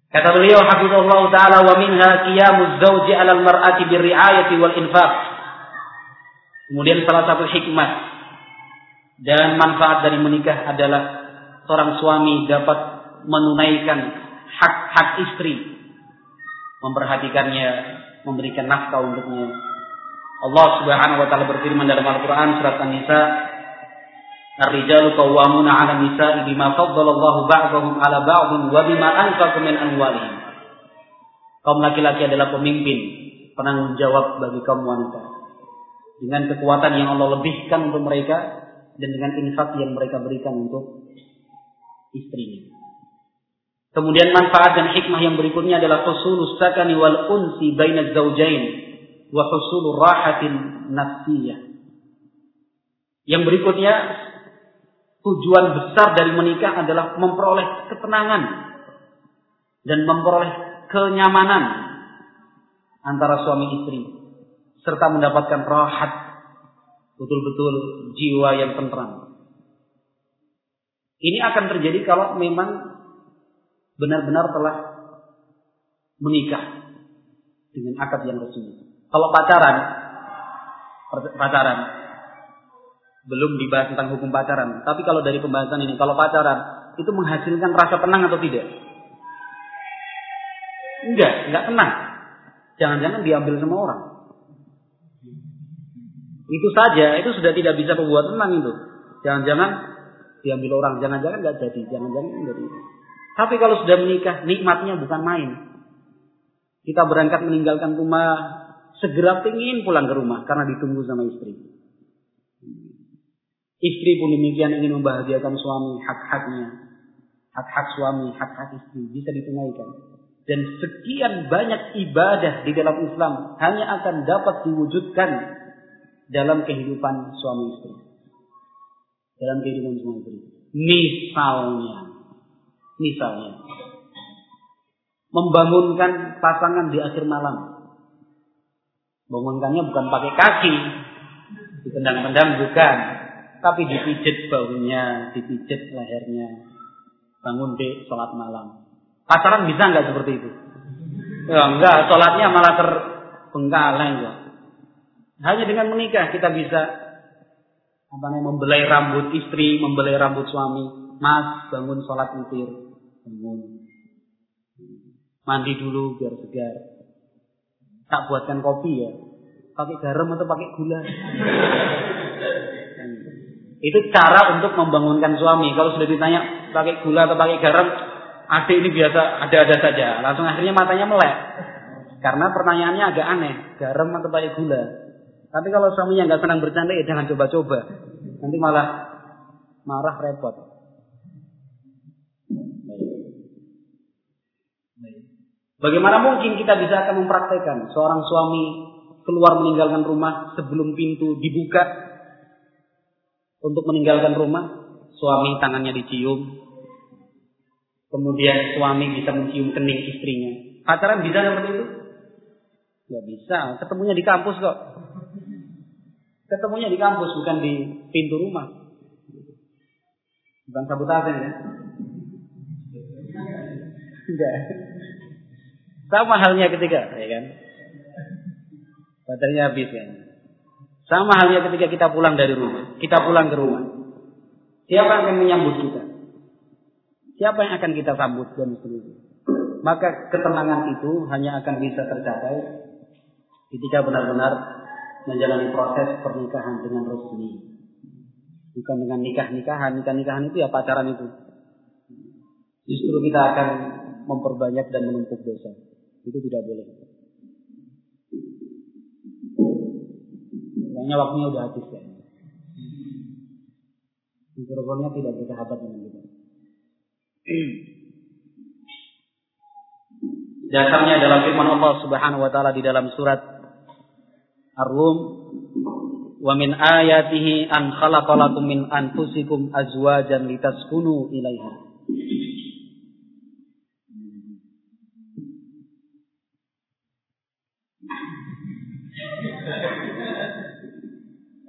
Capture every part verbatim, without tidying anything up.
Kata beliau hafizahullah taala, wa minha qiyamuz zawji 'alal mar'ati birri'ayati wal infaq. Kemudian salah satu hikmah dan manfaat dari menikah adalah seorang suami dapat menunaikan hak-hak istri, memperhatikannya, memberikan nafkah untuknya. Allah Subhanahu wa taala berfirman dalam Al-Qur'an surat An-Nisa, "Ar-rijalu qawwamuna 'ala an-nisa'i bima faddala Allahu ba'dahum 'ala ba'dhin wa bima anfaqu min amwalihim." Kaum laki-laki adalah pemimpin, penanggung jawab bagi kaum wanita dengan kekuatan yang Allah lebihkan untuk mereka dan dengan infak yang mereka berikan untuk istrinya. Kemudian manfaat dan hikmah yang berikutnya adalah husulus sakani wal unsi bainaz zawjain wa husulur rahatin nafsiyah. Yang berikutnya, tujuan besar dari menikah adalah memperoleh ketenangan dan memperoleh kenyamanan antara suami istri serta mendapatkan rahat, betul-betul jiwa yang tentram. Ini akan terjadi kalau memang benar-benar telah menikah dengan akad yang resmi. Kalau pacaran, pacaran belum dibahas tentang hukum pacaran, tapi kalau dari pembahasan ini, kalau pacaran itu menghasilkan rasa tenang atau tidak? Enggak, enggak tenang. Jangan-jangan diambil sama orang. Itu saja, itu sudah tidak bisa membuat tenang itu. Jangan-jangan diambil orang, jangan-jangan enggak jadi, jangan-jangan enggak jadi. Tapi kalau sudah menikah, nikmatnya bukan main. Kita berangkat meninggalkan rumah, segera ingin pulang ke rumah karena ditunggu sama istri. Istri pun demikian ingin membahagiakan suami, hak-haknya, hak-hak suami, hak-hak istri bisa ditunaikan. Dan sekian banyak ibadah di dalam Islam hanya akan dapat diwujudkan dalam kehidupan suami istri, dalam kehidupan suami istri. Misalnya, misalnya membangunkan pasangan di akhir malam. Bangunkannya bukan pakai kaki, ditendang-tendang bukan, tapi dipijit bahunya, dipijit lehernya. Bangun dek, sholat malam. Pacaran bisa nggak seperti itu? Ya enggak, sholatnya malah terbengkalai ya. Hanya dengan menikah kita bisa apa namanya, membelai rambut istri, membelai rambut suami. Mas, bangun sholat witir, bangun. Mandi dulu biar segar. Tak buatkan kopi ya, pakai garam atau pakai gula. Itu cara untuk membangunkan suami. Kalau sudah ditanya pakai gula atau pakai garam, adik ini biasa ada-ada saja. Langsung akhirnya matanya melek. Karena pertanyaannya agak aneh, garam atau pakai gula. Tapi kalau suaminya nggak senang bercanda, ya jangan coba-coba. Nanti malah marah, repot. Bagaimana mungkin kita bisa akan mempraktekkan seorang suami keluar meninggalkan rumah sebelum pintu dibuka untuk meninggalkan rumah, suami tangannya dicium, kemudian suami bisa mencium kening istrinya. Pacaran bisa seperti itu? Nggak bisa. Ketemunya di kampus kok. Ketemunya di kampus, bukan di pintu rumah. Bukan sabotase ya? Enggak. Sama halnya ketika, ya kan? Baterainya habis kan? Sama halnya ketika kita pulang dari rumah, kita pulang ke rumah. Siapa yang akan menyambut kita? Siapa yang akan kita sambut dan seterusnya? Maka ketenangan itu hanya akan bisa tercapai ketika benar-benar menjalani proses pernikahan dengan resmi. Bukan dengan nikah-nikahan, nikah-nikahan itu ya pacaran itu. Justru kita akan memperbanyak dan menumpuk dosa. Itu tidak boleh. Kayaknya waktunya udah habis ya. Mikrofonnya tidak bersahabat dengan kita. Dasarnya adalah firman Allah Subhanahu wa taala di dalam surat Ar-Rum, "Wa min ayatihi an khalaqalakum min anfusikum azwajan litaskunu ilaiha."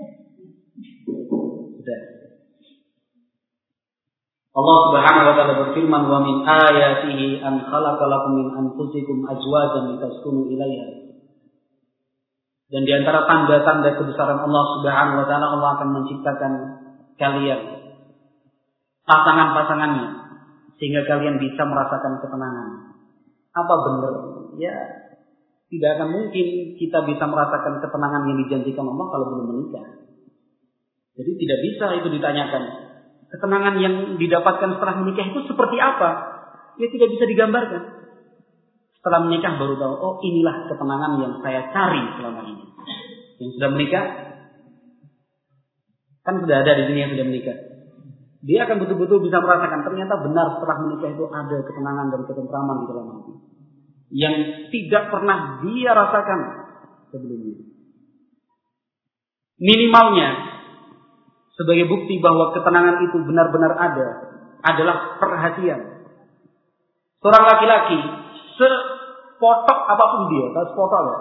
Allah Subhanahu wa taala berfirman, "Wa min ayatihi an khalaqa lakum min anfusikum azwajan litaskunu ilaiha." Dan di antara tanda-tanda kebesaran Allah Subhanahu wa taala, Allah akan menciptakan kalian pasangan-pasangannya sehingga kalian bisa merasakan ketenangan. Apa benar? Ya, tidak akan mungkin kita bisa merasakan ketenangan yang dijanjikan Allah kalau belum menikah. Jadi tidak bisa itu ditanyakan. Ketenangan yang didapatkan setelah menikah itu seperti apa? Ya tidak bisa digambarkan. Setelah menikah baru tahu, oh inilah ketenangan yang saya cari selama ini. Yang sudah menikah, kan sudah ada di sini yang sudah menikah. Dia akan betul-betul bisa merasakan ternyata benar setelah menikah itu ada ketenangan dan ketentraman di dalam hati yang tidak pernah dia rasakan sebelumnya. Minimalnya sebagai bukti bahwa ketenangan itu benar-benar ada adalah perhatian. Seorang laki-laki sepotok apapun dia, atau sepotok ya,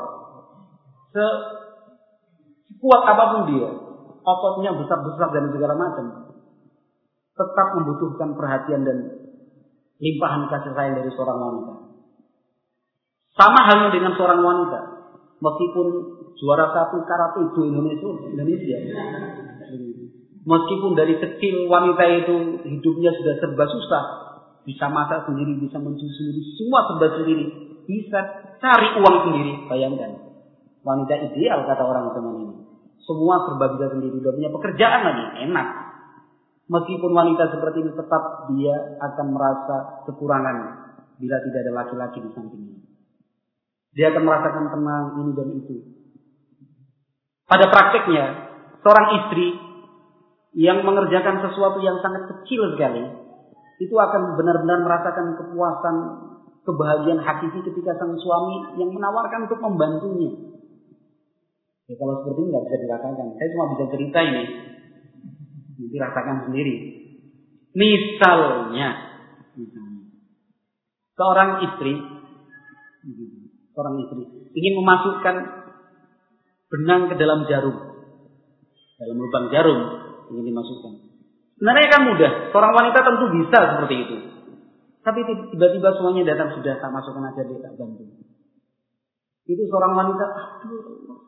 sekuat apapun dia, ototnya besar-besar dan segala macam, tetap membutuhkan perhatian dan limpahan kasih sayang dari seorang wanita. Sama halnya dengan seorang wanita, meskipun juara satu karate do Indonesia, Indonesia, meskipun dari kecil wanita itu hidupnya sudah serba susah, bisa masak sendiri, bisa mencuci sendiri, semua serba sendiri, bisa cari uang sendiri. Bayangkan, wanita ideal kata orang zaman ini. Semua serba bisa sendiri, dia punya pekerjaan lagi, enak. Meskipun wanita seperti ini tetap dia akan merasa kekurangan bila tidak ada laki-laki di sampingnya. Dia akan merasakan tenang ini dan itu. Pada prakteknya, seorang istri yang mengerjakan sesuatu yang sangat kecil sekali, itu akan benar-benar merasakan kepuasan, kebahagiaan hakiki ketika sang suami yang menawarkan untuk membantunya. Ya, kalau seperti ini nggak bisa dirasakan. Saya cuma bisa cerita ini. Nanti rasakan sendiri. Misalnya, misalnya seorang istri, seorang istri ingin memasukkan benang ke dalam jarum, dalam lubang jarum ingin dimasukkan. Sebenarnya kan mudah. Seorang wanita tentu bisa seperti itu. Tapi tiba-tiba suaminya datang, sudah tak masukkan aja dia tak bantu. Itu seorang wanita, aduh,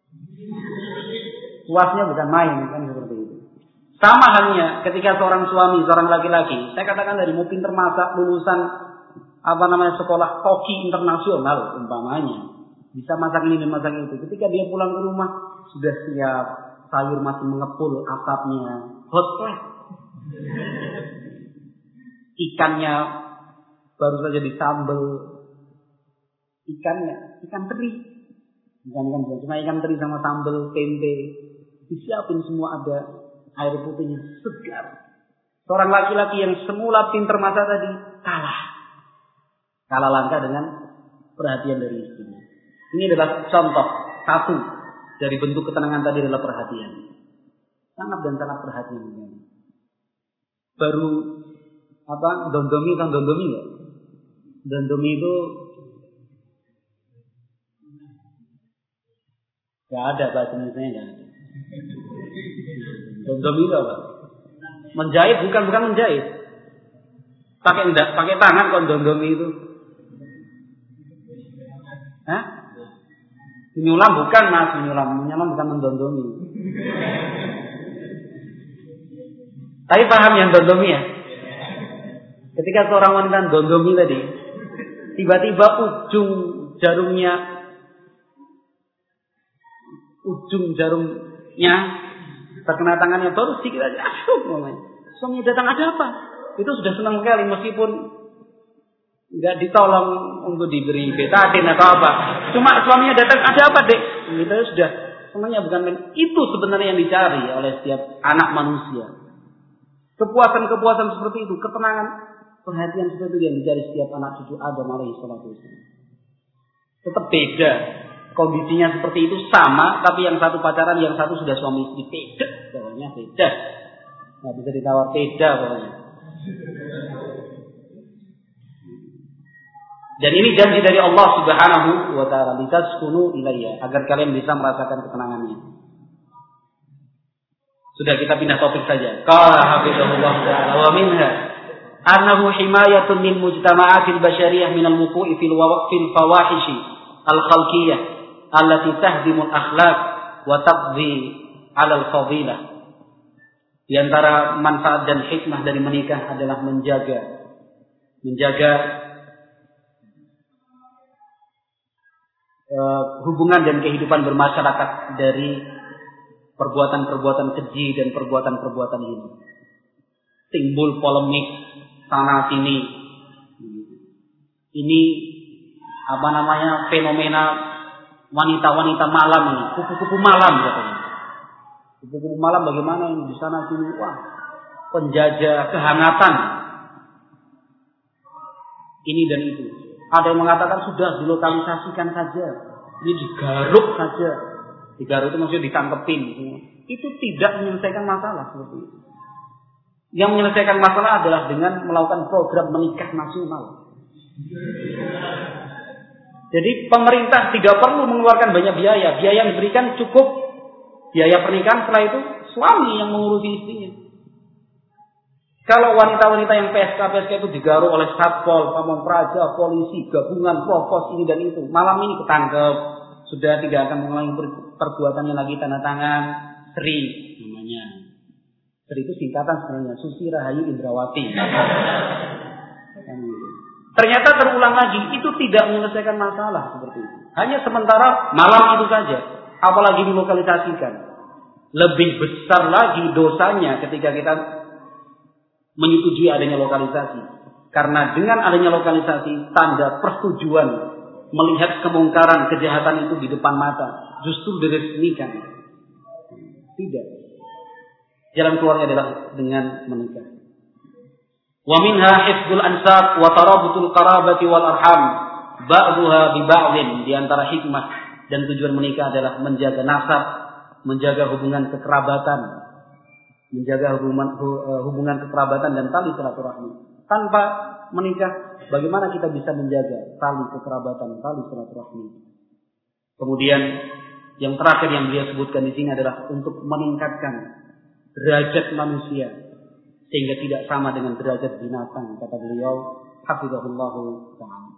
puasnya bukan main kan seperti itu. Sama halnya ketika seorang suami, seorang laki-laki, saya katakan dari mau pinter masak, lulusan apa namanya sekolah koki internasional umpamanya, bisa masak ini dan masak itu. Ketika dia pulang ke rumah sudah siap, sayur masih mengepul atapnya, hot plate. Ikannya baru saja disambel, ikannya ikan teri, ikan ikan cuma ikan teri sama sambel tempe, disiapin semua ada air putihnya segar. Seorang laki-laki yang semula pinter masak tadi kalah, kalah langkah dengan perhatian dari istrinya. Ini adalah contoh satu dari bentuk ketenangan tadi adalah perhatian, sangat dan sangat perhatian. Baru apa dondomi kan dondomi nggak? Dondomi itu nggak ada bahasa Indonesia nggak ada. Dondomi itu apa? Menjahit bukan bukan menjahit. Pakai enggak pakai tangan kok dondomi itu. Hah? Menyulam bukan mas, menyulam, menyulam bukan mendondomi. Tapi paham yang dondomi ya? Ketika seorang wanita dondomi tadi, tiba-tiba ujung jarumnya, ujung jarumnya terkena tangannya baru sedikit aja, asyuk namanya. Suaminya datang ada apa? Itu sudah senang sekali meskipun nggak ditolong untuk diberi betadin atau apa. Cuma suaminya datang ada apa dek? Itu sudah semuanya bukan main. Itu sebenarnya yang dicari oleh setiap anak manusia. Kepuasan-kepuasan seperti itu, ketenangan, perhatian seperti itu yang dicari setiap anak cucu Adam alaihi salatu wasallam. Tetap beda. Kondisinya seperti itu sama, tapi yang satu pacaran, yang satu sudah suami istri. Beda, pokoknya beda. Nggak bisa ditawar beda pokoknya. Dan ini janji dari Allah Subhanahu wa taala, litaskunu ilayya, agar kalian bisa merasakan ketenangannya. Sudah, kita pindah topik saja. Qala hafizahullah ta'ala wa minha annahu himayatun lil mujtama'atil basyariyah minal wuqu'i fil fil fawahishi al-khalqiyah allati tahdimu al-akhlaq wa taqdi 'ala al-fadilah. Di antara manfaat dan hikmah dari menikah adalah menjaga menjaga uh, hubungan dan kehidupan bermasyarakat dari perbuatan-perbuatan keji dan perbuatan-perbuatan ini. Timbul polemik sana sini. Ini apa namanya fenomena wanita-wanita malam ini, kupu-kupu malam katanya. Kupu-kupu malam bagaimana ini di sana sini? Wah, penjajah kehangatan. Ini dan itu. Ada yang mengatakan sudah dilokalisasikan saja, ini digaruk saja. Digaruk itu maksudnya ditangkepin. Itu tidak menyelesaikan masalah seperti itu. Yang menyelesaikan masalah adalah dengan melakukan program menikah nasional. Jadi pemerintah tidak perlu mengeluarkan banyak biaya. Biaya yang diberikan cukup biaya pernikahan, setelah itu suami yang mengurusi istrinya. Kalau wanita-wanita yang P S K P S K itu digaruk oleh Satpol, Pamong Praja, polisi, gabungan, provos ini dan itu, malam ini ketangkep, sudah tidak akan mengulangi perbuatannya lagi, tanda tangan Sri namanya. Sri itu singkatan sebenarnya, Susi Rahayu Indrawati. Ternyata terulang lagi, itu tidak menyelesaikan masalah seperti itu. Hanya sementara malam itu saja, apalagi dilokalisasikan. Lebih besar lagi dosanya ketika kita menyetujui adanya lokalisasi. Karena dengan adanya lokalisasi, tanda persetujuan melihat kemungkaran kejahatan itu di depan mata justru diresmikan. Tidak. Jalan keluarnya adalah dengan menikah. Wa minha hifdzul ansab wa tarabutul qarabati wal arham ba'dhuha bi ba'dhin. Di antara hikmah dan tujuan menikah adalah menjaga nasab, menjaga hubungan kekerabatan, menjaga hubungan hubungan kekerabatan dan tali silaturahmi. Tanpa menikah, bagaimana kita bisa menjaga tali kekerabatan, tali silaturahmi? Kemudian yang terakhir yang beliau sebutkan di sini adalah untuk meningkatkan derajat manusia sehingga tidak sama dengan derajat binatang, kata beliau, hafizahullahu ta'ala.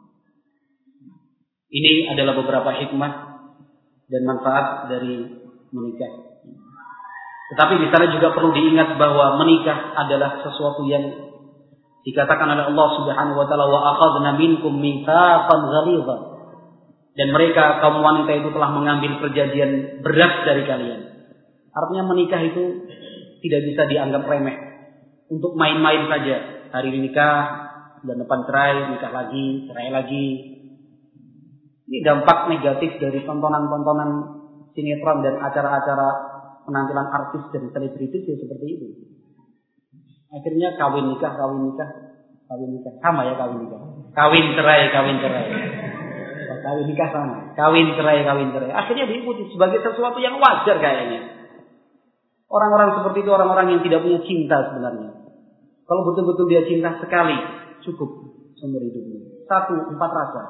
Ini adalah beberapa hikmah dan manfaat dari menikah. Tetapi di sana juga perlu diingat bahwa menikah adalah sesuatu yang dikatakan oleh Allah Subhanahu wa taala, wa akhadna minkum mitsaqan ghalidha. Dan mereka kaum wanita itu telah mengambil perjanjian berat dari kalian. Artinya menikah itu tidak bisa dianggap remeh. Untuk main-main saja. Hari ini nikah, bulan depan cerai, nikah lagi, cerai lagi. Ini dampak negatif dari tontonan-tontonan sinetron dan acara-acara penampilan artis dan selebritis ya seperti itu. Akhirnya kawin nikah, kawin nikah, kawin nikah. Sama ya kawin nikah. Kawin cerai, kawin cerai. Kawin nikah sama. Kawin cerai, kawin cerai. Akhirnya diikuti sebagai sesuatu yang wajar kayaknya. Orang-orang seperti itu orang-orang yang tidak punya cinta sebenarnya. Kalau betul-betul dia cinta sekali, cukup seumur hidupnya. Satu, empat rasa.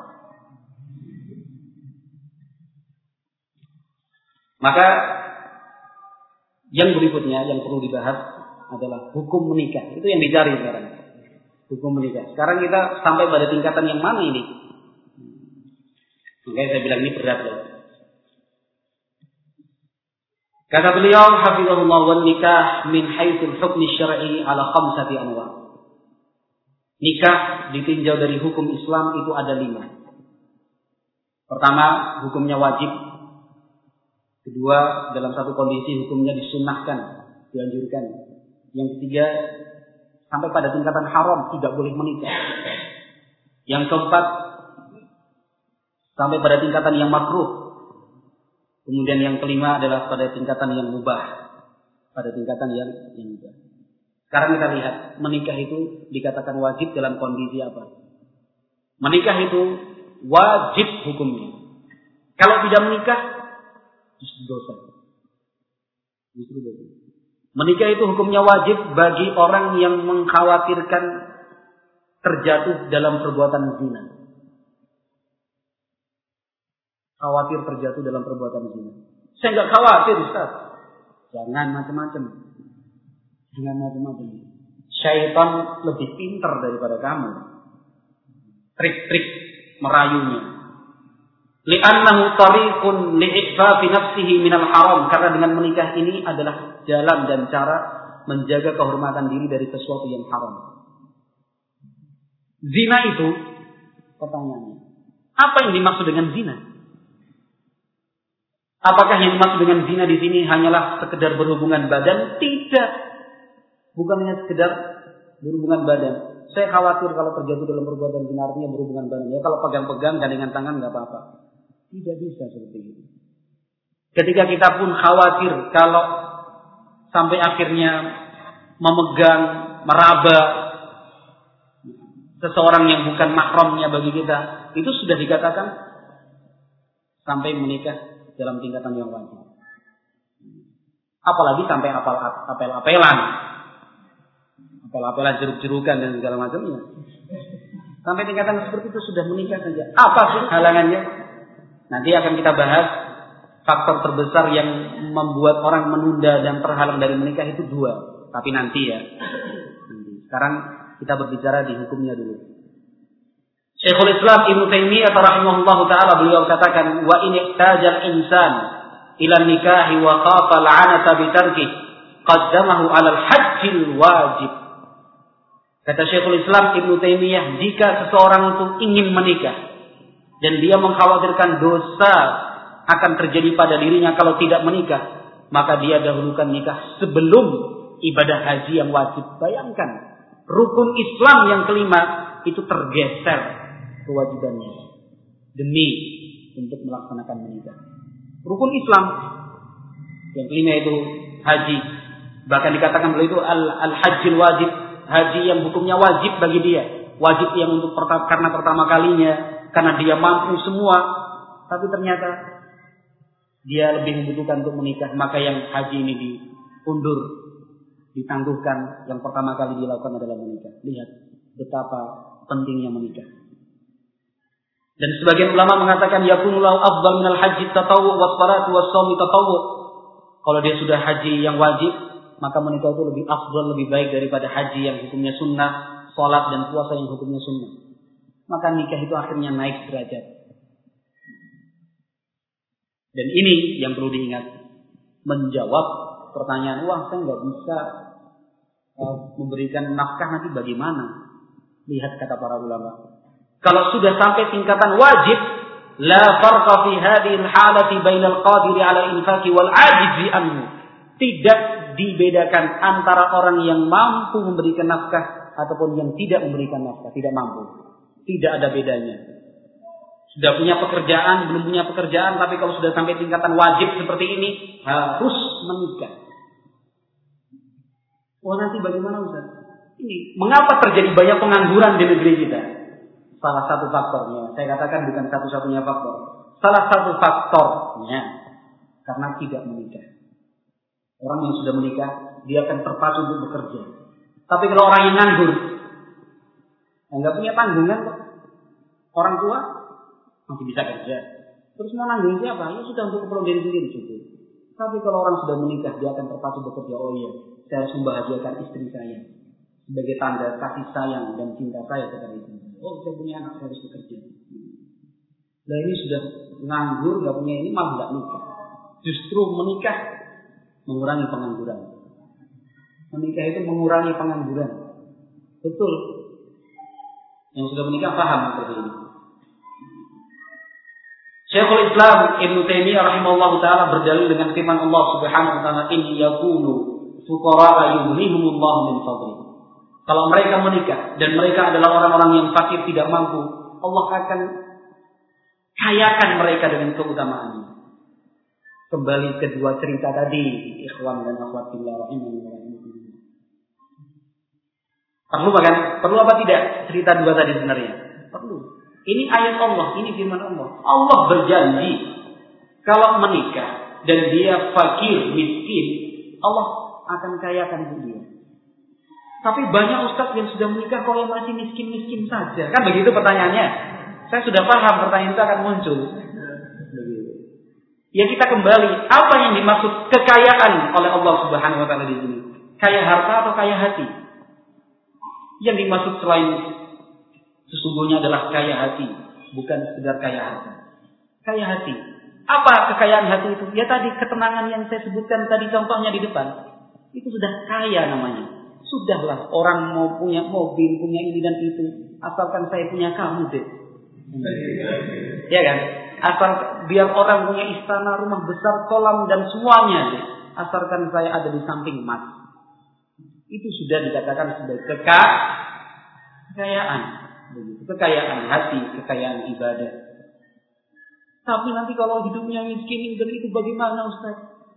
Maka yang berikutnya yang perlu dibahas adalah hukum menikah. Itu yang dicari sekarang. Hukum menikah. Sekarang kita sampai pada tingkatan yang mana ini? Makanya saya bilang ini berat loh. Kata beliau, hafizahullah, wan nikah min haitsul hukmi syar'i ala khamsati anwa. Nikah ditinjau dari hukum Islam itu ada lima. Pertama, hukumnya wajib. Kedua, dalam satu kondisi hukumnya disunnahkan, dianjurkan. Yang ketiga, sampai pada tingkatan haram, tidak boleh menikah. Yang keempat, sampai pada tingkatan yang makruh. Kemudian yang kelima adalah pada tingkatan yang mubah. Pada tingkatan yang, yang mubah. Sekarang kita lihat, menikah itu dikatakan wajib dalam kondisi apa? Menikah itu wajib hukumnya. Kalau tidak menikah, justru dosa. Justru dosa. Menikah itu hukumnya wajib bagi orang yang mengkhawatirkan terjatuh dalam perbuatan zina. Khawatir terjatuh dalam perbuatan zina. Saya enggak khawatir, Ustaz. Jangan macam-macam. Jangan macam-macam. syaitan lebih pintar daripada kamu. Trik-trik merayunya. Li'annahu tariqun li'iffafi nafsihi minal haram. Karena dengan menikah ini adalah jalan dan cara menjaga kehormatan diri dari sesuatu yang haram. Zina itu, pertanyaannya, apa yang dimaksud dengan zina? Apakah yang dimaksud dengan zina di sini hanyalah sekedar berhubungan badan? Tidak. Bukan hanya sekedar berhubungan badan. Saya khawatir kalau terjadi dalam perbuatan zina artinya berhubungan badan. Ya kalau pegang-pegang gandengan tangan nggak apa-apa. Tidak bisa seperti itu. Ketika kita pun khawatir kalau sampai akhirnya memegang, meraba seseorang yang bukan mahramnya bagi kita, itu sudah dikatakan sampai menikah dalam tingkatan yang wajib. Apalagi sampai apel apel-apelan, apel-apelan jeruk-jerukan dan segala macamnya. Sampai tingkatan seperti itu sudah menikah saja. Apa sih halangannya? Nanti akan kita bahas faktor terbesar yang membuat orang menunda dan terhalang dari menikah itu dua. Tapi nanti ya. Sekarang kita berbicara di hukumnya dulu. Syekhul Islam Ibnu Taimiyah rahimahullah taala beliau katakan, wa in ihtajal insan ila nikahi wa khafa al'anata bi tarki qaddamahu 'ala al-hajjil wajib. Kata Syekhul Islam Ibnu Taimiyah, jika seseorang itu ingin menikah dan dia mengkhawatirkan dosa akan terjadi pada dirinya kalau tidak menikah, maka dia dahulukan nikah sebelum ibadah haji yang wajib. Bayangkan, rukun Islam yang kelima itu tergeser kewajibannya demi untuk melaksanakan menikah. Rukun Islam yang kelima itu haji. Bahkan dikatakan beliau itu al-hajjil wajib, haji yang hukumnya wajib bagi dia. Wajib yang untuk pertama, karena pertama kalinya, karena dia mampu semua, tapi ternyata dia lebih membutuhkan untuk menikah, maka yang haji ini diundur, ditangguhkan. Yang pertama kali dilakukan adalah menikah. Lihat betapa pentingnya menikah. Dan sebagian ulama mengatakan yakunullahu afdal minal haji tatawwu was salatu was shaumi tatawwu. Kalau dia sudah haji yang wajib, maka menikah itu lebih afdal, lebih baik daripada haji yang hukumnya sunnah, salat dan puasa yang hukumnya sunnah. Maka nikah itu akhirnya naik derajat. Dan ini yang perlu diingat, menjawab pertanyaan, wah saya nggak bisa uh, memberikan nafkah nanti bagaimana? Lihat kata para ulama. Kalau sudah sampai tingkatan wajib, la farqa fi hadhihi al-halati bainal qadiri 'ala infaqi wal 'ajizi anhu. Tidak dibedakan antara orang yang mampu memberikan nafkah ataupun yang tidak memberikan nafkah, tidak mampu. Tidak ada bedanya. Sudah punya pekerjaan, belum punya pekerjaan, tapi kalau sudah sampai tingkatan wajib seperti ini, harus menikah. Wah, nanti bagaimana Ustaz? Ini mengapa terjadi banyak pengangguran di negeri kita? Salah satu faktornya, saya katakan bukan satu-satunya faktor. Salah satu faktornya karena tidak menikah. Orang yang sudah menikah, dia akan terpacu untuk bekerja. Tapi kalau orang yang nganggur, nggak punya tanggungan kok. Orang tua masih bisa kerja. Terus mau nanggung siapa? Ya sudah untuk keperluan diri sendiri cukup. Tapi kalau orang sudah menikah, dia akan terpacu bekerja. Oh iya, saya harus membahagiakan istri saya sebagai tanda kasih sayang dan cinta saya kepada istri. Oh, saya punya anak, saya harus bekerja. Nah ini sudah nganggur, nggak punya ini, malah nggak nikah. Justru menikah mengurangi pengangguran. Menikah itu mengurangi pengangguran. Betul. Yang sudah menikah paham seperti ini. Syekhul Islam Ibnu Taimiyah rahimahullahu taala berdalil dengan firman Allah Subhanahu wa taala, "In yakunu fuqara yughnihumullahu min fadlihi." Kalau mereka menikah dan mereka adalah orang-orang yang fakir tidak mampu, Allah akan kayakan mereka dengan keutamaannya. Kembali kedua cerita tadi, ikhwan dan akhwat fillah rahimahumullah. Perlu kan? Perlu apa tidak cerita dua tadi sebenarnya? Perlu. Ini ayat Allah, ini firman Allah. Allah berjanji kalau menikah dan dia fakir, miskin, Allah akan kayakan dia. Tapi banyak ustaz yang sudah menikah kok yang masih miskin-miskin saja. Kan begitu pertanyaannya. Saya sudah paham pertanyaan itu akan muncul. Ya kita kembali, apa yang dimaksud kekayaan oleh Allah Subhanahu wa taala di sini? Kaya harta atau kaya hati? Yang dimaksud selain sesungguhnya adalah kaya hati, bukan sekedar kaya hati. Kaya hati. Apa kekayaan hati itu? Ya tadi ketenangan yang saya sebutkan tadi contohnya di depan. Itu sudah kaya namanya. Sudahlah orang mau punya mobil, punya ini dan itu. Asalkan saya punya kamu deh. Ya kan? Asal biar orang punya istana, rumah besar, kolam dan semuanya deh. Asalkan saya ada di samping mas. Itu sudah dikatakan sebagai kekayaan. Kekayaan hati, kekayaan ibadah. Tapi nanti kalau hidupnya miskin dan itu bagaimana Ustaz?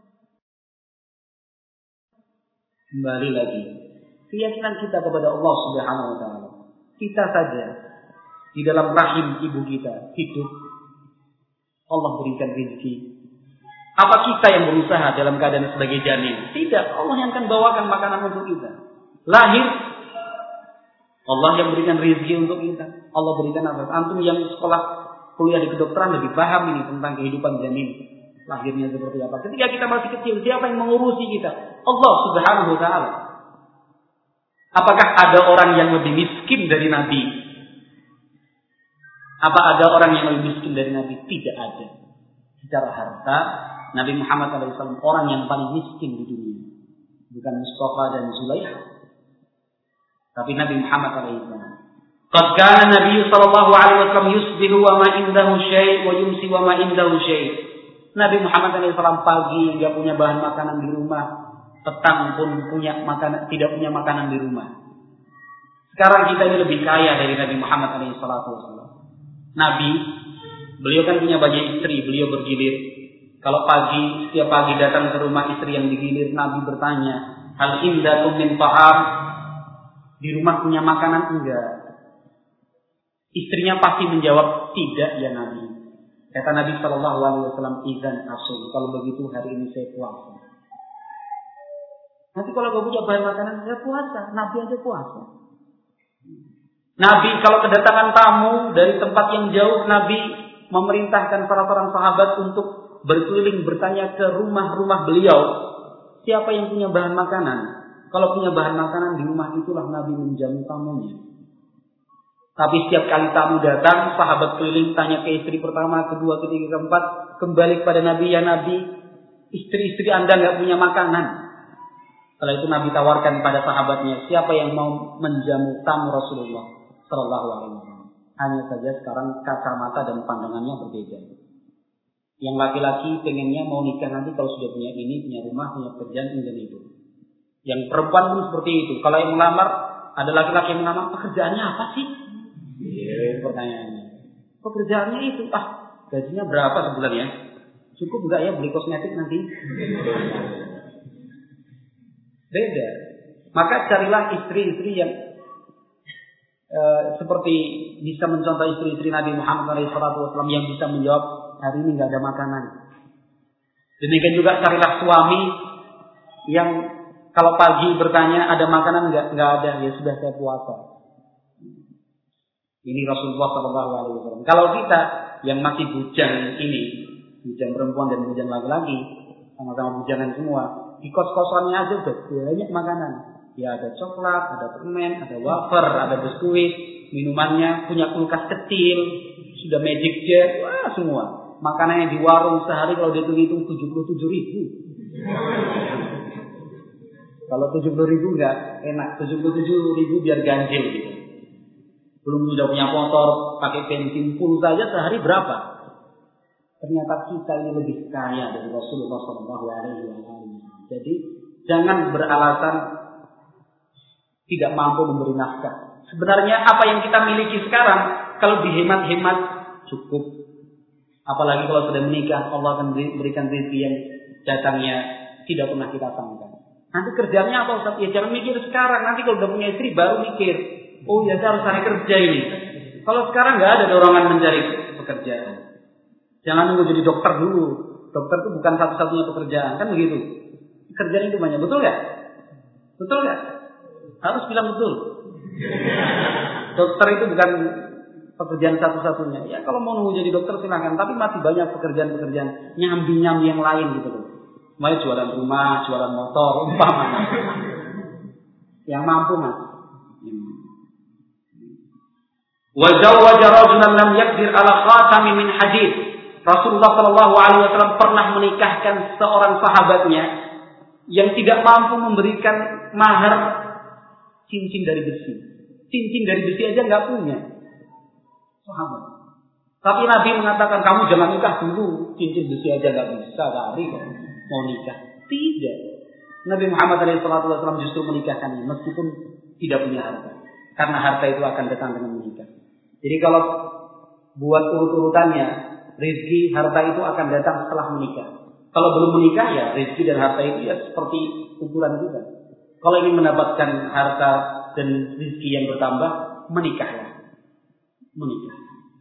Kembali lagi. Keyakinan kita kepada Allah Subhanahu wa taala. Kita saja di dalam rahim ibu kita hidup. Allah berikan rezeki. Apa kita yang berusaha dalam keadaan sebagai janin? Tidak, Allah yang akan bawakan makanan untuk kita. Lahir, Allah yang berikan rezeki untuk kita. Allah berikan apa? Antum yang sekolah kuliah di kedokteran lebih paham ini tentang kehidupan janin. Lahirnya seperti apa. Ketika kita masih kecil, siapa yang mengurusi kita? Allah Subhanahu wa taala. Apakah ada orang yang lebih miskin dari Nabi? Apa ada orang yang lebih miskin dari Nabi? Tidak ada. Secara harta, Nabi Muhammad shallallahu alaihi wasallam orang yang paling miskin di dunia. Bukan Mustafa dan Zulaikha. Tapi Nabi Muhammad shallallahu alaihi wasallam. Qad kana Nabi sallallahu alaihi wasallam yusbihu wa ma indahu syai' wa yumsi wa ma indahu syai'. Nabi Muhammad shallallahu alaihi wasallam pagi enggak punya bahan makanan di rumah, petang pun punya makanan, tidak punya makanan di rumah. Sekarang kita ini lebih kaya dari Nabi Muhammad shallallahu alaihi wasallam. Nabi, beliau kan punya banyak istri, beliau bergilir. Kalau pagi, setiap pagi datang ke rumah istri yang digilir, Nabi bertanya, hal indakum min ta'am? Di rumah punya makanan enggak? Istrinya pasti menjawab, tidak ya Nabi. Kata Nabi Shallallahu Alaihi Wasallam, izan asul. Kalau begitu hari ini saya puasa. Nanti kalau gak punya bahan makanan, saya puasa. Nabi aja puasa. Nabi kalau kedatangan tamu dari tempat yang jauh, Nabi memerintahkan para orang sahabat untuk berkeliling bertanya ke rumah-rumah beliau, siapa yang punya bahan makanan. Kalau punya bahan makanan di rumah itulah Nabi menjamu tamunya. Tapi setiap kali tamu datang, sahabat keliling tanya ke istri pertama, kedua, ketiga, keempat, kembali kepada Nabi, ya Nabi, istri-istri Anda nggak punya makanan. Setelah itu Nabi tawarkan pada sahabatnya, siapa yang mau menjamu tamu Rasulullah Sallallahu Alaihi Wasallam. Hanya saja sekarang kacamata dan pandangannya berbeda. Yang laki-laki pengennya mau nikah nanti kalau sudah punya ini, punya rumah, punya pekerjaan, ini dan itu. Yang perempuan pun seperti itu. Kalau yang melamar, ada laki-laki yang melamar, pekerjaannya apa sih? Iya, pertanyaannya. Pekerjaannya itu, ah, gajinya berapa sebulan ya? Cukup enggak ya beli kosmetik nanti? Beda. Maka carilah istri-istri yang e, seperti bisa mencontoh istri-istri Nabi Muhammad shallallahu alaihi wasallam yang bisa menjawab, hari ini enggak ada makanan. Demikian juga carilah suami yang kalau pagi bertanya ada makanan enggak? Enggak ada, ya sudah saya puasa. Ini Rasulullah Sallallahu Alaihi Wasallam. Kalau kita yang masih bujang ini, bujang perempuan dan bujang laki-laki, sama-sama bujangan semua, di kos-kosannya aja udah banyak makanan. Ya ada coklat, ada permen, ada wafer, ada biskuit, minumannya punya kulkas kecil, sudah magic jar, wah semua. Makanannya di warung sehari kalau dihitung-hitung tujuh puluh tujuh ribu. Kalau tujuh puluh ribu enggak enak, tujuh puluh tujuh ribu biar ganjil gitu. Belum sudah punya motor, pakai bensin full saja sehari berapa? Ternyata kita ini lebih kaya dari Rasulullah Shallallahu Alaihi Wasallam. Jadi jangan beralasan tidak mampu memberi nafkah. Sebenarnya apa yang kita miliki sekarang, kalau dihemat-hemat cukup. Apalagi kalau sudah menikah, Allah akan berikan rezeki yang datangnya tidak pernah kita sangka. Nanti kerjanya apa Ustaz? Ya jangan mikir sekarang. Nanti kalau udah punya istri baru mikir. Oh ya saya harus cari kerja ini. Kalau sekarang nggak ada dorongan mencari pekerjaan. Jangan nunggu jadi dokter dulu. Dokter itu bukan satu-satunya pekerjaan, kan begitu? Kerjaan itu banyak, betul nggak? Betul nggak? Harus bilang betul. Dokter itu bukan pekerjaan satu-satunya. Ya kalau mau nunggu jadi dokter silakan. Tapi masih banyak pekerjaan-pekerjaan nyambi-nyambi yang lain gitu loh. Mulai jualan rumah, jualan motor, umpamanya. Yang mampu mas. Wa zawwaja rajulan lam yaqdir ala khatami min hadid. Rasulullah sallallahu alaihi wasallam pernah menikahkan seorang sahabatnya yang tidak mampu memberikan mahar cincin dari besi. Cincin dari besi aja nggak punya. Sahabat. Tapi Nabi mengatakan, kamu jangan nikah dulu, cincin besi aja nggak bisa, cari kok mau nikah. Tidak. Nabi Muhammad shallallahu alaihi wasallam justru menikahkannya meskipun tidak punya harta. Karena harta itu akan datang dengan menikah. Jadi kalau buat urut-urutannya, rezeki, harta itu akan datang setelah menikah. Kalau belum menikah ya rezeki dan harta itu ya seperti ukuran kita. Kalau ingin mendapatkan harta dan rezeki yang bertambah, menikahlah. Menikah.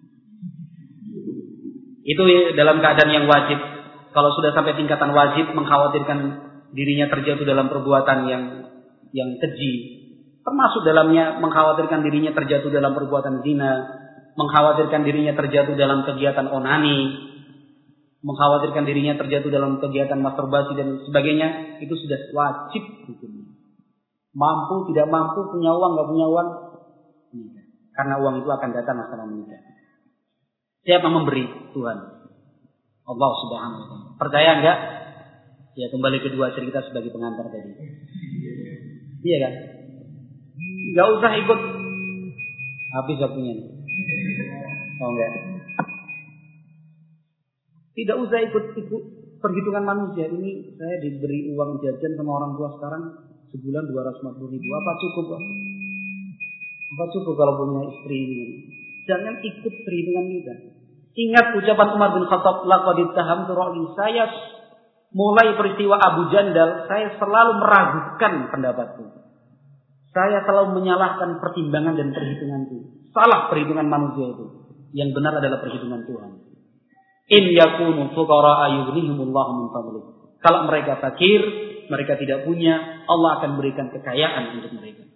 Itu dalam keadaan yang wajib. Kalau sudah sampai tingkatan wajib, mengkhawatirkan dirinya terjatuh dalam perbuatan yang yang keji. Termasuk dalamnya mengkhawatirkan dirinya terjatuh dalam perbuatan zina, mengkhawatirkan dirinya terjatuh dalam kegiatan onani, mengkhawatirkan dirinya terjatuh dalam kegiatan masturbasi dan sebagainya, itu sudah wajib hukumnya. Mampu, tidak mampu, punya uang, nggak punya uang, menikah. Karena uang itu akan datang masalah menikah. Siapa memberi? Tuhan. Allah Subhanahu wa taala. Percaya enggak? Ya kembali kedua cerita sebagai pengantar tadi. Iya kan? Enggak usah ikut habis waktunya. Oh enggak. Tidak usah ikut-ikut perhitungan manusia. Ini saya diberi uang jajan sama orang tua sekarang sebulan dua ratus lima puluh ribu. Apa cukup? Apa cukup kalau punya istri ini? Jangan ikut perhitungan kita. Ingat ucapan Umar bin Khattab, laqad ittahamtu ra'yi. Saya mulai peristiwa Abu Jandal, saya selalu meragukan pendapatku. Saya selalu menyalahkan pertimbangan dan perhitunganku. Salah perhitungan manusia itu. Yang benar adalah perhitungan Tuhan. In yakunu fuqara'a yughnihimullahu min fadlih. Kalau mereka fakir, mereka tidak punya, Allah akan berikan kekayaan untuk mereka.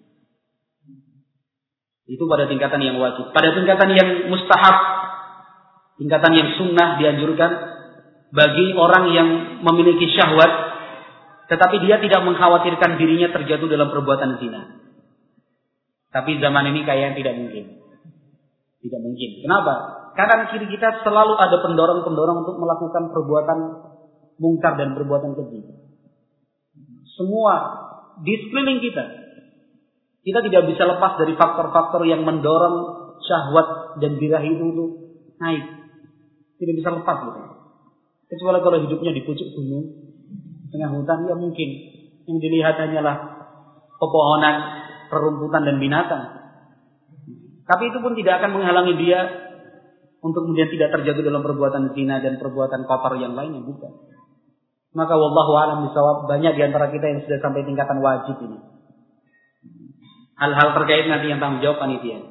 Itu pada tingkatan yang wajib. Pada tingkatan yang mustahab, tingkatan yang sunnah dianjurkan bagi orang yang memiliki syahwat, tetapi dia tidak mengkhawatirkan dirinya terjatuh dalam perbuatan zina. Tapi zaman ini kayaknya tidak mungkin. Tidak mungkin. Kenapa? Karena kiri kita selalu ada pendorong-pendorong untuk melakukan perbuatan mungkar dan perbuatan keji. Semua di sekeliling kita. Kita tidak bisa lepas dari faktor-faktor yang mendorong syahwat dan birahi itu untuk naik. Tidak bisa lepas gitu. Kecuali kalau hidupnya di pucuk gunung, tengah hutan, ya mungkin. Yang dilihat hanyalah pepohonan, rerumputan dan binatang. Tapi itu pun tidak akan menghalangi dia untuk kemudian tidak terjatuh dalam perbuatan zina dan perbuatan kotor yang lainnya, bukan. Maka wallahu a'lam bishawab, banyak di antara kita yang sudah sampai tingkatan wajib ini. Hal-hal terkait nanti yang tanggung jawab panitia.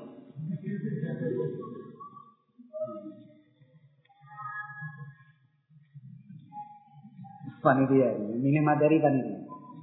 Panitia, ini materi panitia.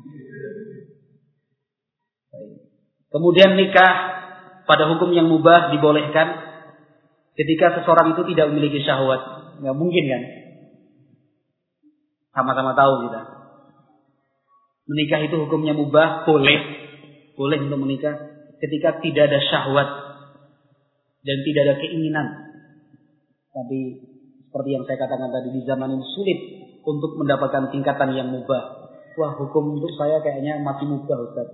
Kemudian nikah pada hukum yang mubah dibolehkan ketika seseorang itu tidak memiliki syahwat. Nggak mungkin kan? Sama-sama tahu kita. Menikah itu hukumnya mubah, boleh. Boleh untuk menikah ketika tidak ada syahwat dan tidak ada keinginan. Tapi seperti yang saya katakan tadi, di zaman ini sulit untuk mendapatkan tingkatan yang mubah. Wah, hukum untuk saya kayaknya masih mubah, Ustaz.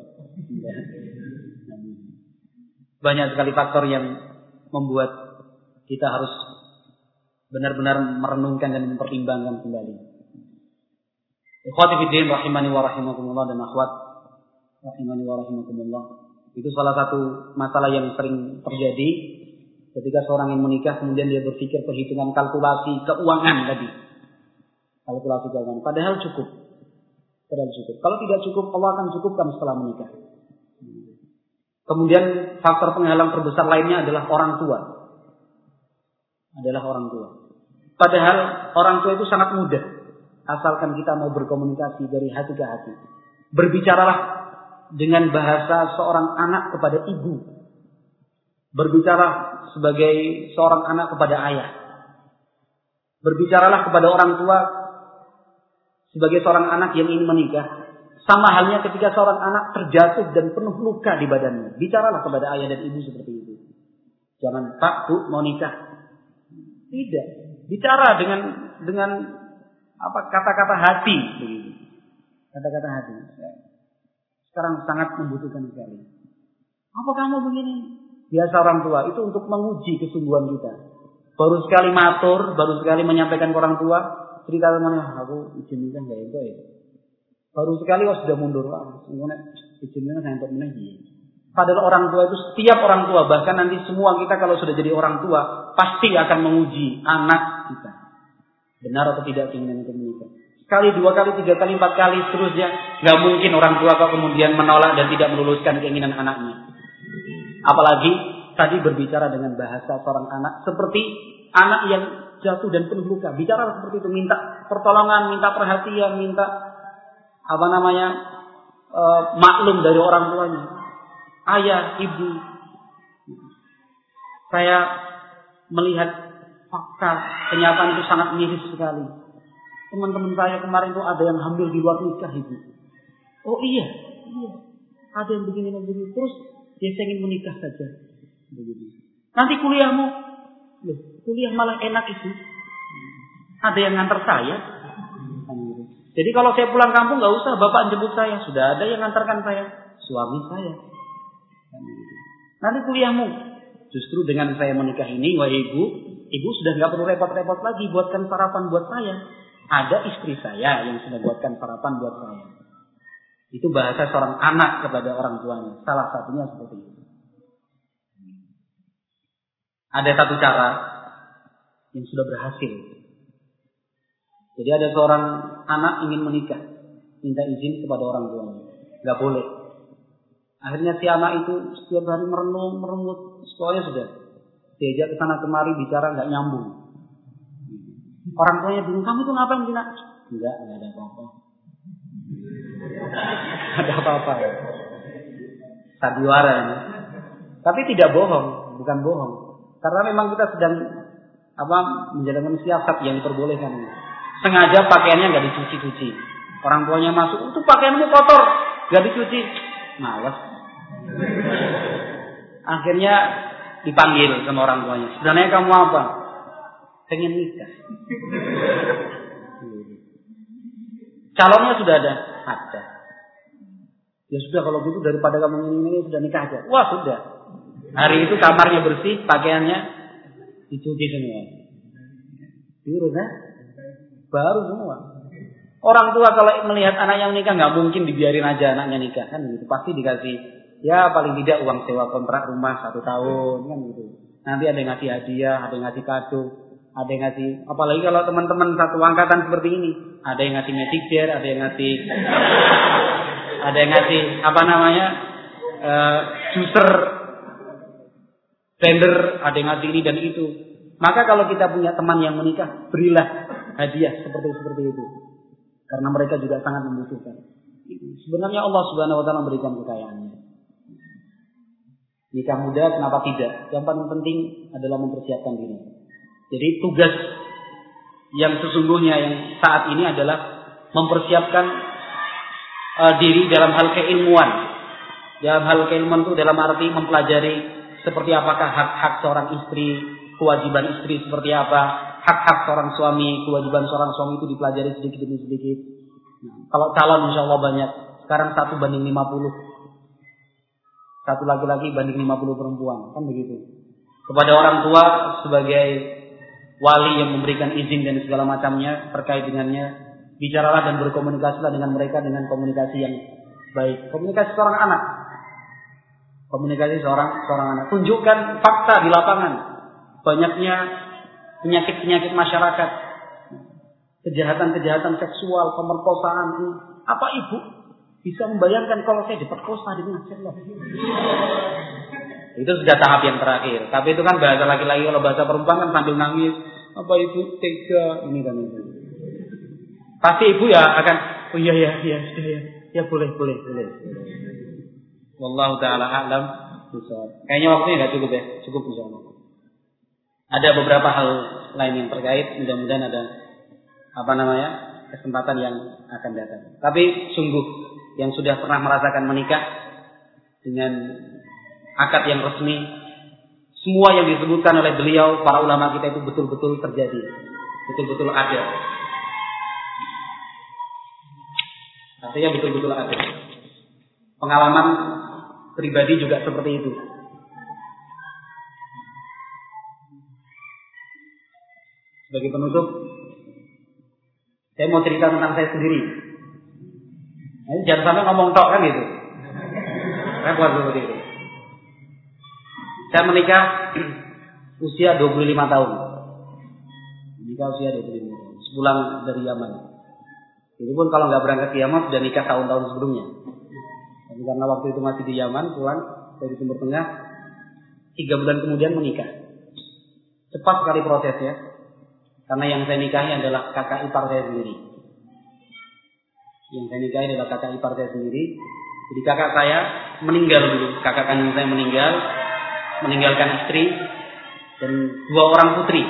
Banyak sekali faktor yang membuat kita harus benar-benar merenungkan dan mempertimbangkan kembali. Ikhwati fiddin rahimani wa rahimakumullah dan akhwat rahimani wa rahimakumullah. Itu salah satu masalah yang sering terjadi ketika seorang yang menikah kemudian dia berpikir perhitungan kalkulasi keuangan tadi. Kalkulasi keuangan. Padahal cukup. Padahal cukup. Kalau tidak cukup, Allah akan cukupkan setelah menikah. Kemudian faktor penghalang terbesar lainnya adalah orang tua. Adalah orang tua. Padahal orang tua itu sangat mudah. Asalkan kita mau berkomunikasi dari hati ke hati. Berbicaralah dengan bahasa seorang anak kepada ibu. Berbicara sebagai seorang anak kepada ayah. Berbicaralah kepada orang tua sebagai seorang anak yang ingin menikah. Sama halnya ketika seorang anak terjatuh dan penuh luka di badannya. Bicaralah kepada ayah dan ibu seperti itu. Jangan, Pak, Bu, mau nikah. Tidak. Bicara dengan dengan apa kata-kata hati begitu. Kata-kata hati. Sekarang sangat membutuhkan sekali. Apa kamu begini? Biasa orang tua itu untuk menguji kesungguhan kita. Baru sekali matur, baru sekali menyampaikan ke orang tua, cerita temannya, aku izin nikah enggak itu ya. Baru sekali oh sudah mundur, wah, izin nikah saya untuk menikah. Padahal orang tua itu setiap orang tua, bahkan nanti semua kita kalau sudah jadi orang tua pasti akan menguji anak kita. Benar atau tidak keinginan untuk menikah. Sekali, dua kali, tiga kali, empat kali, seterusnya. Gak mungkin orang tua kok kemudian menolak dan tidak meluluskan keinginan anaknya. Apalagi tadi berbicara dengan bahasa seorang anak seperti anak yang jatuh dan penuh luka. Bicara seperti itu, minta pertolongan, minta perhatian, minta apa namanya e, maklum dari orang tuanya. Ayah, ibu, saya melihat fakta kenyataan itu sangat miris sekali. Teman-teman saya kemarin itu ada yang hamil di luar nikah, ibu. Oh iya, iya. Ada yang begini dan begini. Terus dia ingin menikah saja. Begitu. Nanti kuliahmu, loh, kuliah malah enak itu. Ada yang ngantar saya. Jadi kalau saya pulang kampung nggak usah bapak jemput saya. Sudah ada yang ngantarkan saya, suami saya. Nanti kuliahmu, justru dengan saya menikah ini, wahai ibu, ibu sudah nggak perlu repot-repot lagi buatkan sarapan buat saya. Ada istri saya yang sudah buatkan sarapan buat saya. Itu bahasa seorang anak kepada orang tuanya. Salah satunya seperti itu. Ada satu cara yang sudah berhasil. Jadi ada seorang anak ingin menikah, minta izin kepada orang tuanya, nggak boleh. Akhirnya si anak itu setiap hari merenung, merengut, sekolahnya sudah diajak ke sana kemari bicara nggak nyambung. Orang tuanya bingung, kamu itu ngapain sih nak? Enggak, enggak ada apa-apa. Ada apa-apa. Sandiwara ini. Tapi tidak bohong, bukan bohong. Karena memang kita sedang apa menjalankan siasat yang diperbolehkan. Sengaja pakaiannya nggak dicuci-cuci. Orang tuanya masuk, itu pakaianmu kotor, nggak dicuci. Malas. Akhirnya dipanggil sama orang tuanya. Sebenarnya kamu apa? Pengen nikah. Calonnya sudah ada? Ada. Ya sudah kalau gitu daripada kamu ini, ini sudah nikah aja. Wah sudah. Hari itu kamarnya bersih, pakaiannya dicuci semua. Diurus ya? Baru semua. Orang tua kalau melihat anak yang nikah nggak mungkin dibiarin aja anaknya nikah kan gitu. Pasti dikasih ya paling tidak uang sewa kontrak rumah satu tahun kan gitu. Nanti ada yang ngasih hadiah, ada yang ngasih kado. Ada yang ngasih, apalagi kalau teman-teman satu angkatan seperti ini, ada yang ngasih manajer, ada yang ngasih, ada yang ngasih apa namanya, uh, juicer, blender, ada yang ngasih ini dan itu. Maka kalau kita punya teman yang menikah, berilah hadiah seperti seperti itu, karena mereka juga sangat membutuhkan. Sebenarnya Allah Subhanahu Wa Taala memberikan kekayaannya. Nikah muda, kenapa tidak? Yang paling penting adalah mempersiapkan diri. Jadi tugas yang sesungguhnya yang saat ini adalah mempersiapkan uh, diri dalam hal keilmuan. Dalam hal keilmuan itu dalam arti mempelajari seperti apakah hak-hak seorang istri, kewajiban istri seperti apa, hak-hak seorang suami, kewajiban seorang suami itu dipelajari sedikit demi sedikit. Nah, kalau calon insya Allah banyak. Sekarang satu banding lima puluh. Satu laki-laki banding lima puluh perempuan. Kan begitu. Kepada orang tua sebagai wali yang memberikan izin dan segala macamnya terkait dengannya, bicaralah dan berkomunikasilah dengan mereka dengan komunikasi yang baik. Komunikasi seorang anak, komunikasi seorang seorang anak. Tunjukkan fakta di lapangan. Banyaknya penyakit-penyakit masyarakat, kejahatan-kejahatan seksual, pemerkosaan. Apa ibu bisa membayangkan kalau saya diperkosa di Malaysia? Itu sudah tahap yang terakhir. Tapi itu kan bahasa laki-laki, kalau bahasa perempuan kan sambil nangis. Apa ibu tega ini dan itu. Pasti ibu ya akan, oh iya ya, ya, ya, ya, ya boleh, boleh, boleh. Wallahu taala a'lam bishawab. Kayaknya waktunya nggak cukup ya, cukup insyaallah. Ada beberapa hal lain yang terkait, mudah-mudahan ada apa namanya kesempatan yang akan datang. Tapi sungguh yang sudah pernah merasakan menikah dengan akad yang resmi, semua yang disebutkan oleh beliau, para ulama kita itu betul-betul terjadi, betul-betul ada. Artinya betul-betul ada. Pengalaman pribadi juga seperti itu. Sebagai penutup, saya mau cerita tentang saya sendiri. Nah, jangan sampai ngomong tok kan gitu. Repot seperti itu. Saya menikah usia dua puluh lima tahun. Menikah usia dua puluh lima tahun. Sepulang dari Yaman. Itu pun kalau nggak berangkat ke Yaman sudah nikah tahun-tahun sebelumnya. Tapi karena waktu itu masih di Yaman, pulang dari Timur Tengah, tiga bulan kemudian menikah. Cepat sekali prosesnya. Karena yang saya nikahi adalah kakak ipar saya sendiri. Yang saya nikahi adalah kakak ipar saya sendiri. Jadi kakak saya meninggal dulu. Kakak kandung saya meninggal. Meninggalkan istri. Dan dua orang putri.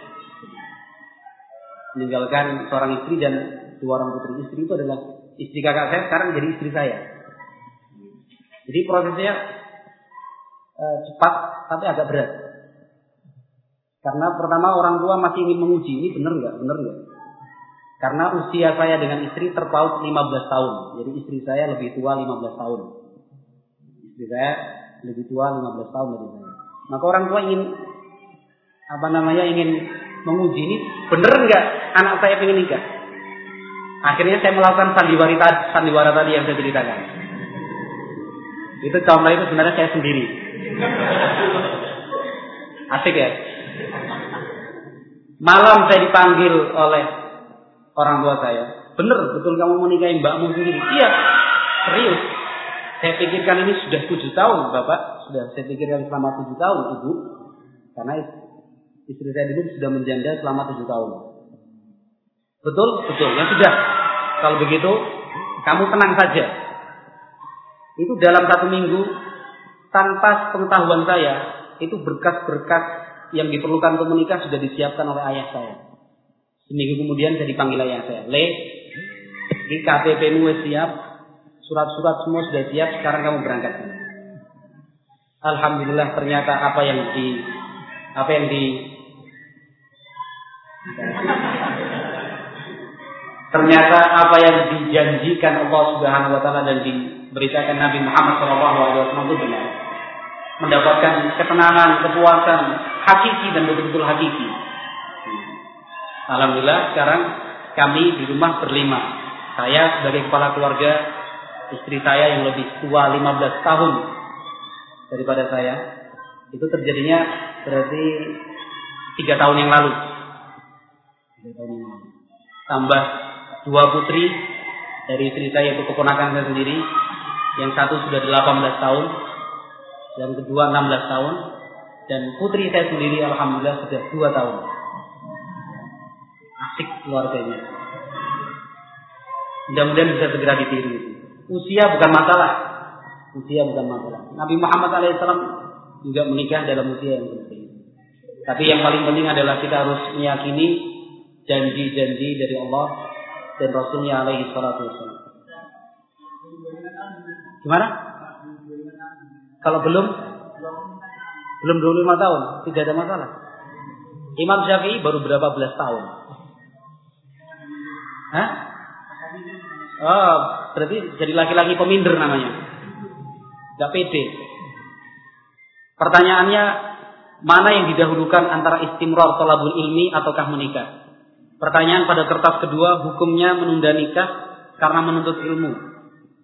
Meninggalkan seorang istri dan dua orang putri. Istri itu adalah istri kakak saya. Sekarang jadi istri saya. Jadi prosesnya eh, cepat tapi agak berat. Karena pertama orang tua masih ingin menguji, ini benar nggak, benar nggak? Karena usia saya dengan istri terpaut lima belas tahun, jadi istri saya lebih tua lima belas tahun. Istri saya lebih tua lima belas tahun dari saya. Maka orang tua ingin apa namanya ingin menguji ini benar nggak anak saya pengen nikah. Akhirnya saya melakukan sandiwara tadi, sandiwara tadi yang saya ceritakan. Itu contoh itu sebenarnya saya sendiri. Asik ya. Malam saya dipanggil oleh orang tua saya. Benar, betul kamu mau nikahin mbakmu sendiri? Iya, serius. Saya pikirkan ini sudah tujuh tahun, Bapak. Sudah saya pikirkan selama tujuh tahun, Ibu. Karena istri saya dulu sudah menjanda selama tujuh tahun. Betul, betul. Ya sudah. Kalau begitu, kamu tenang saja. Itu dalam satu minggu, tanpa pengetahuan saya, itu berkas-berkas yang diperlukan untuk menikah sudah disiapkan oleh ayah saya. Seminggu kemudian saya dipanggil ayah saya. Le, ini K T P-mu siap, surat-surat semua sudah siap, sekarang kamu berangkat. Alhamdulillah ternyata apa yang di apa yang di ternyata apa yang dijanjikan Allah Subhanahu wa taala dan diberitakan Nabi Muhammad shallallahu alaihi wasallam itu benar. Mendapatkan ketenangan, kepuasan hakiki dan betul-betul hakiki. Alhamdulillah sekarang kami di rumah berlima. Saya sebagai kepala keluarga, istri saya yang lebih tua lima belas tahun daripada saya. Itu terjadinya berarti tiga tahun yang lalu. tiga tahun yang lalu. Tambah dua putri dari istri saya, itu keponakan saya sendiri. Yang satu sudah delapan belas tahun. Yang kedua enam belas tahun. Dan putri saya sendiri alhamdulillah sudah dua tahun. Asik keluarganya. Mudah-mudahan bisa segera ditiru. Usia bukan masalah. Usia bukan masalah. Nabi Muhammad alaihissalam juga menikah dalam usia yang penting. Tapi yang paling penting adalah kita harus meyakini janji-janji dari Allah dan Rasulnya alaihi salatu wassalam. Gimana? Kalau belum belum dua puluh lima tahun, tidak ada masalah. Imam Syafi'i baru berapa belas tahun? Hah? Oh, berarti jadi laki-laki peminder namanya. Gak pede. Pertanyaannya, mana yang didahulukan antara istimrar thalabul ilmi ataukah menikah? Pertanyaan pada kertas kedua, hukumnya menunda nikah karena menuntut ilmu.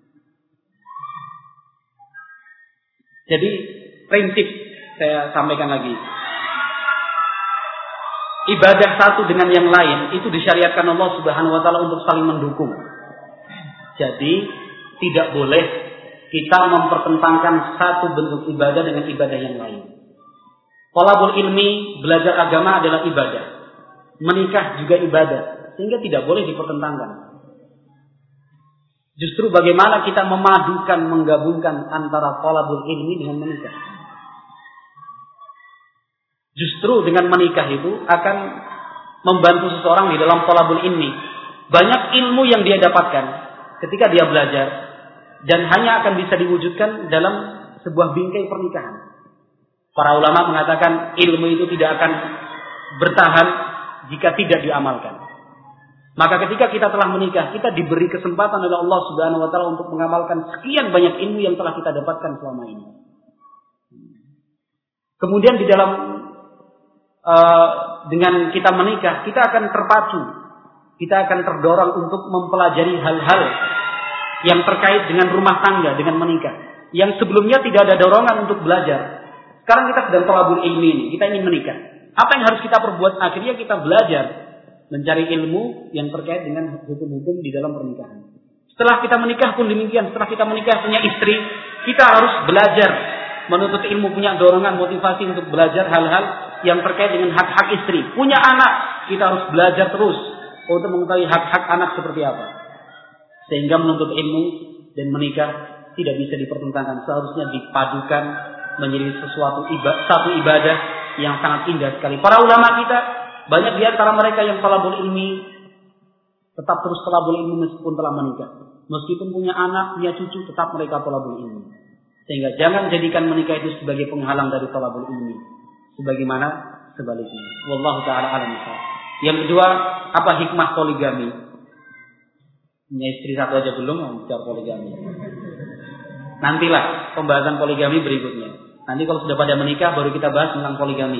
Jadi prinsip saya sampaikan lagi. Ibadah satu dengan yang lain itu disyariatkan Allah Subhanahu wa taala untuk saling mendukung. Jadi tidak boleh kita mempertentangkan satu bentuk ibadah dengan ibadah yang lain. Thalabul ilmi, belajar agama adalah ibadah. Menikah juga ibadah, sehingga tidak boleh dipertentangkan. Justru bagaimana kita memadukan, menggabungkan antara thalabul ilmi dengan menikah. Justru dengan menikah itu akan membantu seseorang di dalam thalabul ilmi. Banyak ilmu yang dia dapatkan ketika dia belajar dan hanya akan bisa diwujudkan dalam sebuah bingkai pernikahan. Para ulama mengatakan ilmu itu tidak akan bertahan jika tidak diamalkan. Maka ketika kita telah menikah, kita diberi kesempatan oleh Allah Subhanahu wa taala untuk mengamalkan sekian banyak ilmu yang telah kita dapatkan selama ini. Kemudian di dalam uh, dengan kita menikah, kita akan terpacu, kita akan terdorong untuk mempelajari hal-hal yang terkait dengan rumah tangga, dengan menikah. Yang sebelumnya tidak ada dorongan untuk belajar. Sekarang kita sedang thalabul ilmi ini, kita ingin menikah. Apa yang harus kita perbuat? Akhirnya kita belajar mencari ilmu yang terkait dengan hukum-hukum di dalam pernikahan. Setelah kita menikah pun demikian. Setelah kita menikah punya istri, kita harus belajar menuntut ilmu, punya dorongan, motivasi untuk belajar hal-hal yang terkait dengan hak-hak istri. Punya anak, kita harus belajar terus untuk mengetahui hak-hak anak seperti apa. Sehingga menuntut ilmu dan menikah tidak bisa dipertentangkan, seharusnya dipadukan menjadi sesuatu ibadah, satu ibadah yang sangat indah sekali. Para ulama kita, banyak di antara mereka yang thalabul ilmi, tetap terus thalabul ilmi meskipun telah menikah. Meskipun punya anak, punya cucu, tetap mereka thalabul ilmi. Sehingga jangan jadikan menikah itu sebagai penghalang dari thalabul ilmi. Sebagaimana sebaliknya. Wallahu ta'ala a'lam. Yang kedua, apa hikmah poligami? Punya istri satu aja belum, bicara poligami. Nantilah pembahasan poligami berikutnya. Nanti kalau sudah pada menikah, baru kita bahas tentang poligami.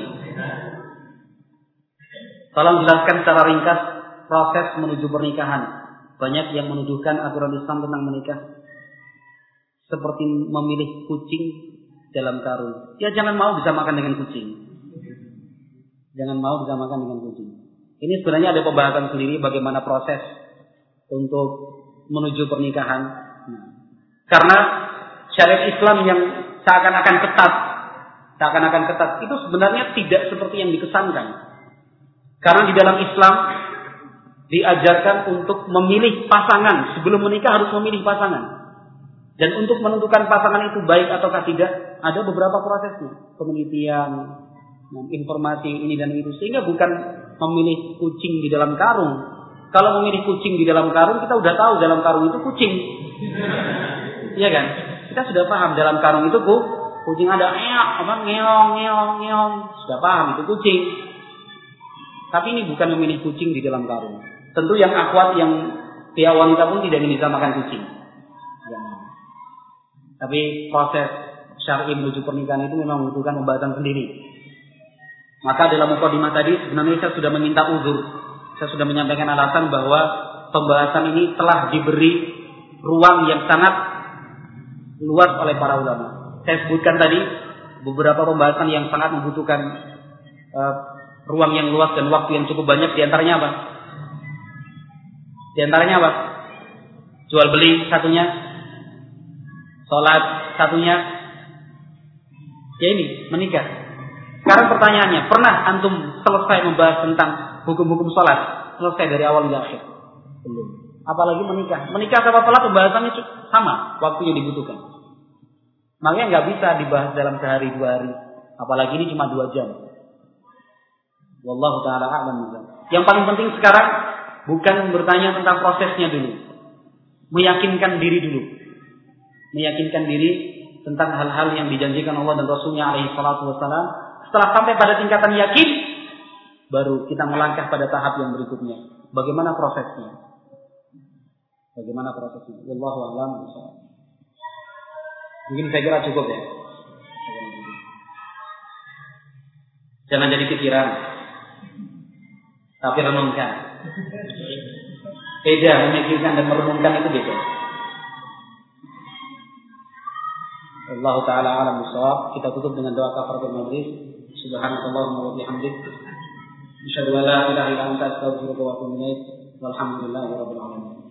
Tolong jelaskan secara ringkas proses menuju pernikahan. Banyak yang menuduhkan aturan Islam tentang menikah seperti memilih kucing dalam karung. Ya jangan mau disamakan dengan kucing. Jangan mau disamakan dengan kucing. Ini sebenarnya ada pembahasan sendiri bagaimana proses untuk menuju pernikahan. Karena syariat Islam yang seakan-akan ketat, seakan-akan ketat itu sebenarnya tidak seperti yang dikesankan. Karena di dalam Islam diajarkan untuk memilih pasangan. Sebelum menikah harus memilih pasangan. Dan untuk menentukan pasangan itu baik ataukah tidak, ada beberapa prosesnya. Penelitian, informasi ini dan itu. Sehingga bukan memilih kucing di dalam karung. Kalau memilih kucing di dalam karung, kita udah tahu dalam karung itu kucing. Iya kan? Kita sudah paham dalam karung itu kucing ada eok, apa ngeong, ngeong, ngeong. Sudah paham itu kucing. Tapi ini bukan memilih kucing di dalam karung. Tentu yang akhwat, yang pihak wanita pun tidak ingin disamakan kucing. Ya. Tapi proses syar'i menuju pernikahan itu memang membutuhkan pembahasan sendiri. Maka dalam mukadimah tadi sebenarnya saya sudah meminta uzur. Saya sudah menyampaikan alasan bahwa pembahasan ini telah diberi ruang yang sangat luas oleh para ulama. Saya sebutkan tadi beberapa pembahasan yang sangat membutuhkan uh, ruang yang luas dan waktu yang cukup banyak. Di antaranya apa? Di antaranya apa? Jual beli satunya, sholat satunya, ya ini menikah. Sekarang pertanyaannya, pernah antum selesai membahas tentang hukum-hukum sholat? Selesai dari awal hingga akhir? Belum. Apalagi menikah. Menikah sama sholat pembahasannya sama, waktu yang dibutuhkan. Makanya nggak bisa dibahas dalam sehari dua hari. Apalagi ini cuma dua jam. Wallahu ta'ala a'lam. Yang paling penting sekarang bukan bertanya tentang prosesnya dulu. Meyakinkan diri dulu. Meyakinkan diri tentang hal-hal yang dijanjikan Allah dan Rasulnya alaihi salatu wassalam. Setelah sampai pada tingkatan yakin, baru kita melangkah pada tahap yang berikutnya. Bagaimana prosesnya? Bagaimana prosesnya? Wallahu a'lam. Mungkin saya kira cukup ya. Jangan jadi pikiran, tapi renungkan. Beda memikirkan dan merenungkan itu beda. Allah Ta'ala alam bisawab. Kita tutup dengan doa kafaratul majlis. Subhanallahumma wa bihamdik, asyhadu an la ilaha illa anta, astaghfiruka wa atubu ilaik. Walhamdulillahirabbil alamin.